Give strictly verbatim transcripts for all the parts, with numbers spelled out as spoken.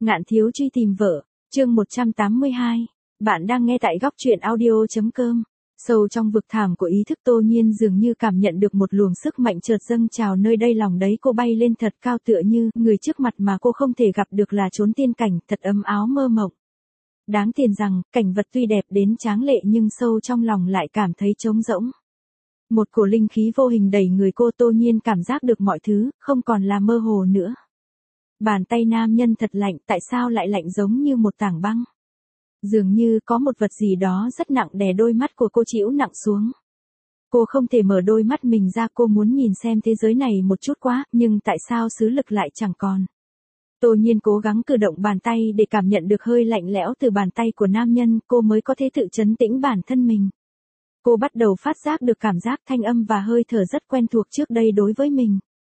Ngạn thiếu truy tìm vợ, chương một trăm tám mươi hai. Bạn đang nghe tại góc truyện audio.com. Sâu trong vực thẳm của ý thức Tô Nhiên dường như cảm nhận được một luồng sức mạnh chợt dâng trào nơi đây, lòng đấy cô bay lên thật cao, tựa như người trước mặt mà cô không thể gặp được là chốn tiên cảnh thật ấm áo mơ mộng. Đáng tiền rằng, cảnh vật tuy đẹp đến tráng lệ nhưng sâu trong lòng lại cảm thấy trống rỗng. Một cổ linh khí vô hình đẩy người cô, Tô Nhiên cảm giác được mọi thứ, không còn là mơ hồ nữa. Bàn tay nam nhân thật lạnh, tại sao lại lạnh giống như một tảng băng? Dường như có một vật gì đó rất nặng đè đôi mắt của cô chịu nặng xuống. Cô không thể mở đôi mắt mình ra, cô muốn nhìn xem thế giới này một chút quá, nhưng tại sao xứ lực lại chẳng còn? Tô Nhiên cố gắng cử động bàn tay để cảm nhận được hơi lạnh lẽo từ bàn tay của nam nhân, cô mới có thể tự trấn tĩnh bản thân mình. Cô bắt đầu phát giác được cảm giác thanh âm và hơi thở rất quen thuộc trước đây đối với mình.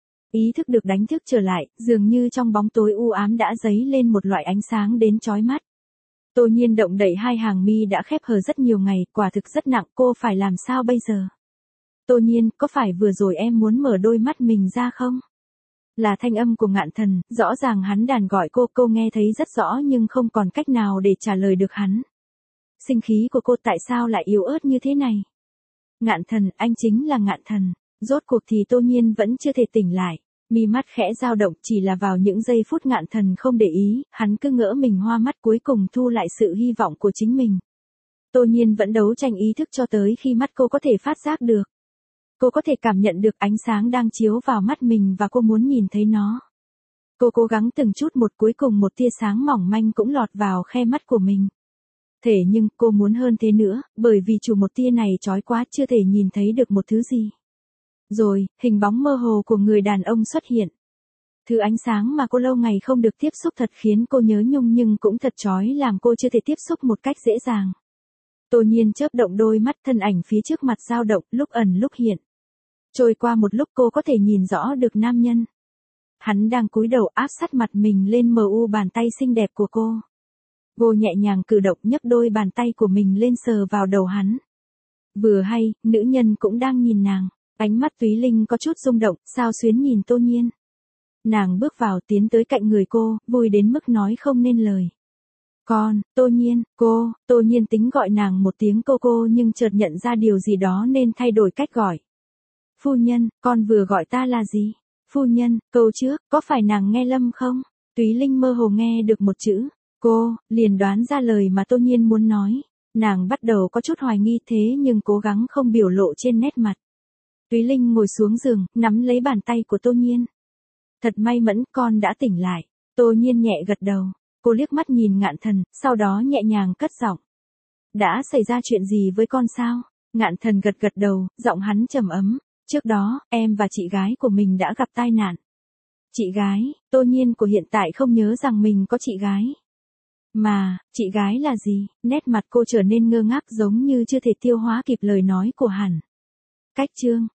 Ý thức được đánh thức trở lại, dường như trong bóng tối u ám đã dấy lên một loại ánh sáng đến chói mắt. Tô Nhiên động đậy hai hàng mi đã khép hờ rất nhiều ngày, quả thực rất nặng, cô phải làm sao bây giờ? Tô Nhiên, có phải vừa rồi em muốn mở đôi mắt mình ra không? Là thanh âm của Ngạn Thần, rõ ràng hắn đàn gọi cô, cô nghe thấy rất rõ nhưng không còn cách nào để trả lời được hắn. Sinh khí của cô tại sao lại yếu ớt như thế này? Ngạn Thần, anh chính là Ngạn Thần. Rốt cuộc thì Tô Nhiên vẫn chưa thể tỉnh lại. Mi mắt khẽ dao động, chỉ là vào những giây phút Ngạn Thần không để ý, hắn cứ ngỡ mình hoa mắt, cuối cùng thu lại sự hy vọng của chính mình. Tô Nhiên vẫn đấu tranh ý thức cho tới khi mắt cô có thể phát giác được. Cô có thể cảm nhận được ánh sáng đang chiếu vào mắt mình và cô muốn nhìn thấy nó. Cô cố gắng từng chút một, cuối cùng một tia sáng mỏng manh cũng lọt vào khe mắt của mình. Thế nhưng cô muốn hơn thế nữa, bởi vì chủ một tia này chói quá, chưa thể nhìn thấy được một thứ gì. Rồi, hình bóng mơ hồ của người đàn ông xuất hiện. Thứ ánh sáng mà cô lâu ngày không được tiếp xúc thật khiến cô nhớ nhung nhưng cũng thật chói, làm cô chưa thể tiếp xúc một cách dễ dàng. Tô Nhiên chớp động đôi mắt, thân ảnh phía trước mặt dao động, lúc ẩn lúc hiện. Trôi qua một lúc cô có thể nhìn rõ được nam nhân. Hắn đang cúi đầu áp sát mặt mình lên mờ u bàn tay xinh đẹp của cô. Cô nhẹ nhàng cử động nhấc đôi bàn tay của mình lên sờ vào đầu hắn. Vừa hay, nữ nhân cũng đang nhìn nàng. Ánh mắt Túy Linh có chút rung động, sao xuyến nhìn Tô Nhiên. Nàng bước vào, tiến tới cạnh người cô, vui đến mức nói không nên lời. Con, Tô Nhiên, cô, Tô Nhiên tính gọi nàng một tiếng cô cô nhưng chợt nhận ra điều gì đó nên thay đổi cách gọi. Phu nhân, con vừa gọi ta là gì? Phu nhân, câu trước, có phải nàng nghe lầm không? Túy Linh mơ hồ nghe được một chữ, cô, liền đoán ra lời mà Tô Nhiên muốn nói. Nàng bắt đầu có chút hoài nghi thế nhưng cố gắng không biểu lộ trên nét mặt. Túy Linh ngồi xuống giường, nắm lấy bàn tay của Tô Nhiên. Thật may mắn, con đã tỉnh lại. Tô Nhiên nhẹ gật đầu. Cô liếc mắt nhìn Ngạn Thần, sau đó nhẹ nhàng cất giọng. Đã xảy ra chuyện gì với con sao? Ngạn Thần gật gật đầu, giọng hắn trầm ấm. Trước đó, em và chị gái của mình đã gặp tai nạn. Chị gái, Tô Nhiên của hiện tại không nhớ rằng mình có chị gái. Mà, chị gái là gì? Nét mặt cô trở nên ngơ ngác giống như chưa thể tiêu hóa kịp lời nói của hắn. Cách chương,